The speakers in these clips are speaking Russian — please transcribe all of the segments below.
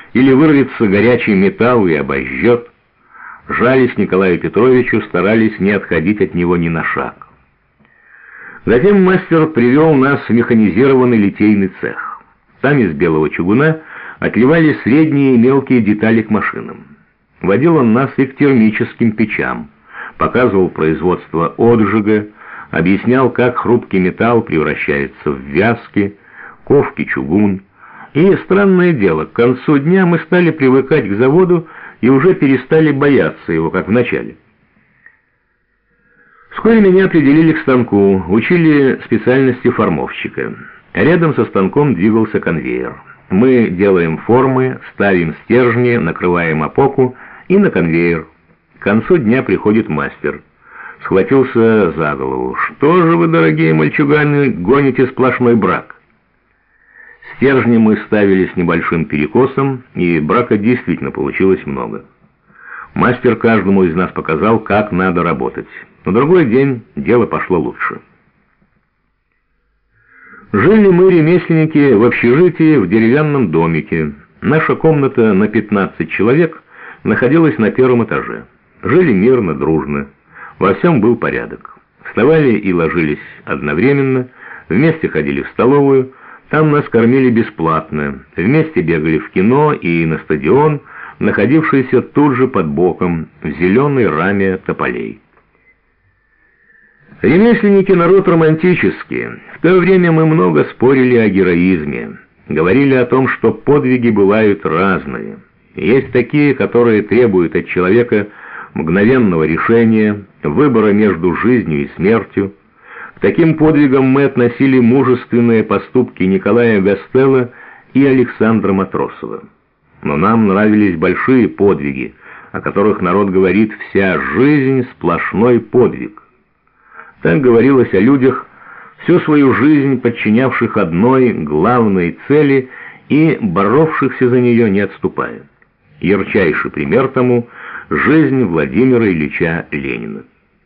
или вырвется горячий металл и обожжет. Жались Николаю Петровичу, старались не отходить от него ни на шаг. Затем мастер привел нас в механизированный литейный цех. Там из белого чугуна отливали средние и мелкие детали к машинам. Водил он нас и к термическим печам, показывал производство отжига, объяснял, как хрупкий металл превращается в вязкий, ковкий чугун. И, странное дело, к концу дня мы стали привыкать к заводу и уже перестали бояться его, как в начале. Вскоре меня определили к станку, учили специальности формовщика. Рядом со станком двигался конвейер. Мы делаем формы, ставим стержни, накрываем опоку и на конвейер. К концу дня приходит мастер. Схватился за голову. «Что же вы, дорогие мальчуганы, гоните сплошной брак?» Стержни мы ставили с небольшим перекосом, и брака действительно получилось много. Мастер каждому из нас показал, как надо работать. На другой день дело пошло лучше. Жили мы, ремесленники, в общежитии в деревянном домике. Наша комната на 15 человек находилась на первом этаже. Жили мирно, дружно. Во всем был порядок. Вставали и ложились одновременно, вместе ходили в столовую, там нас кормили бесплатно, вместе бегали в кино и на стадион, находившийся тут же под боком, в зеленой раме тополей. Ремесленники — народ романтический. В то время мы много спорили о героизме, говорили о том, что подвиги бывают разные. Есть такие, которые требуют от человека мгновенного решения, выбора между жизнью и смертью. К таким подвигам мы относили мужественные поступки Николая Гастелло и Александра Матросова. Но нам нравились большие подвиги, о которых народ говорит «вся жизнь — сплошной подвиг». Так говорилось о людях, всю свою жизнь подчинявших одной главной цели и боровшихся за нее, не отступая. Ярчайший пример тому — жизнь Владимира Ильича Ленина.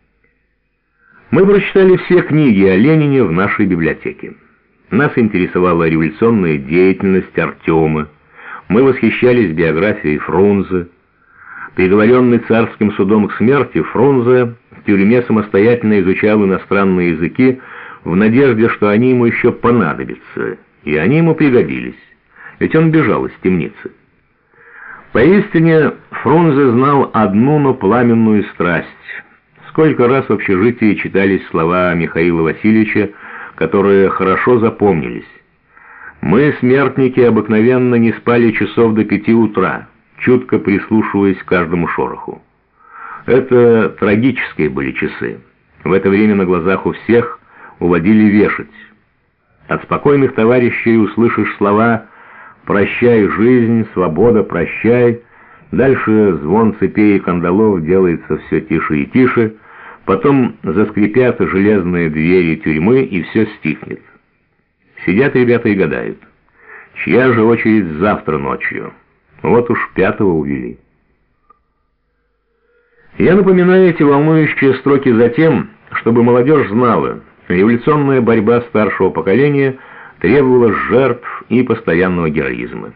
Мы прочитали все книги о Ленине в нашей библиотеке. Нас интересовала революционная деятельность Артема. Мы восхищались биографией Фрунзе. Приговоренный царским судом к смерти, Фрунзе в тюрьме самостоятельно изучал иностранные языки в надежде, что они ему еще понадобятся. И они ему пригодились, ведь он бежал из темницы. Поистине, Фрунзе знал одну, но пламенную страсть. Сколько раз в общежитии читались слова Михаила Васильевича, которые хорошо запомнились. «Мы, смертники, обыкновенно не спали часов до 5 утра, чутко прислушиваясь к каждому шороху». Это трагические были часы. В это время на глазах у всех уводили вешать. От спокойных товарищей услышишь слова «Прощай, жизнь, свобода, прощай». Дальше звон цепей и кандалов делается все тише и тише. Потом заскрипят железные двери тюрьмы, и все стихнет. Сидят ребята и гадают, чья же очередь завтра ночью. Вот уж 5-го увели. Я напоминаю эти волнующие строки за тем, чтобы молодежь знала, революционная борьба старшего поколения требовала жертв и постоянного героизма.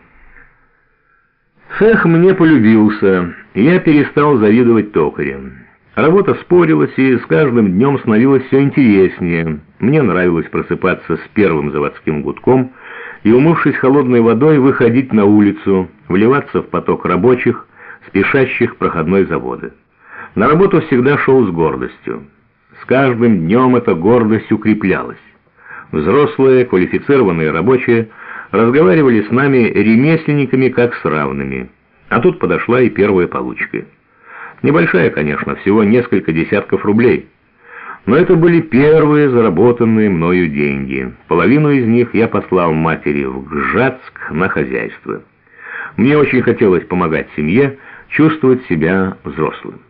Цех мне полюбился, и я перестал завидовать токарям. Работа спорилась, и с каждым днем становилось все интереснее. Мне нравилось просыпаться с первым заводским гудком и, умывшись холодной водой, выходить на улицу, вливаться в поток рабочих, спешащих к проходной завода. На работу всегда шел с гордостью. С каждым днем эта гордость укреплялась. Взрослые, квалифицированные рабочие разговаривали с нами ремесленниками как с равными. А тут подошла и первая получка. Небольшая, конечно, всего несколько десятков рублей. Но это были первые заработанные мною деньги. Половину из них я послал матери в Гжатск на хозяйство. Мне очень хотелось помогать семье, чувствовать себя взрослым.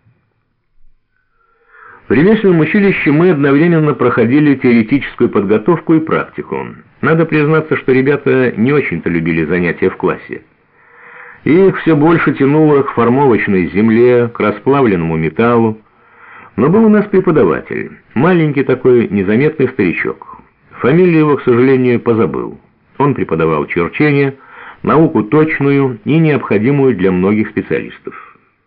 В ремесленном училище мы одновременно проходили теоретическую подготовку и практику. Надо признаться, что ребята не очень-то любили занятия в классе. Их все больше тянуло к формовочной земле, к расплавленному металлу. Но был у нас преподаватель, маленький такой незаметный старичок. Фамилию его, к сожалению, позабыл. Он преподавал черчение, науку точную и необходимую для многих специалистов.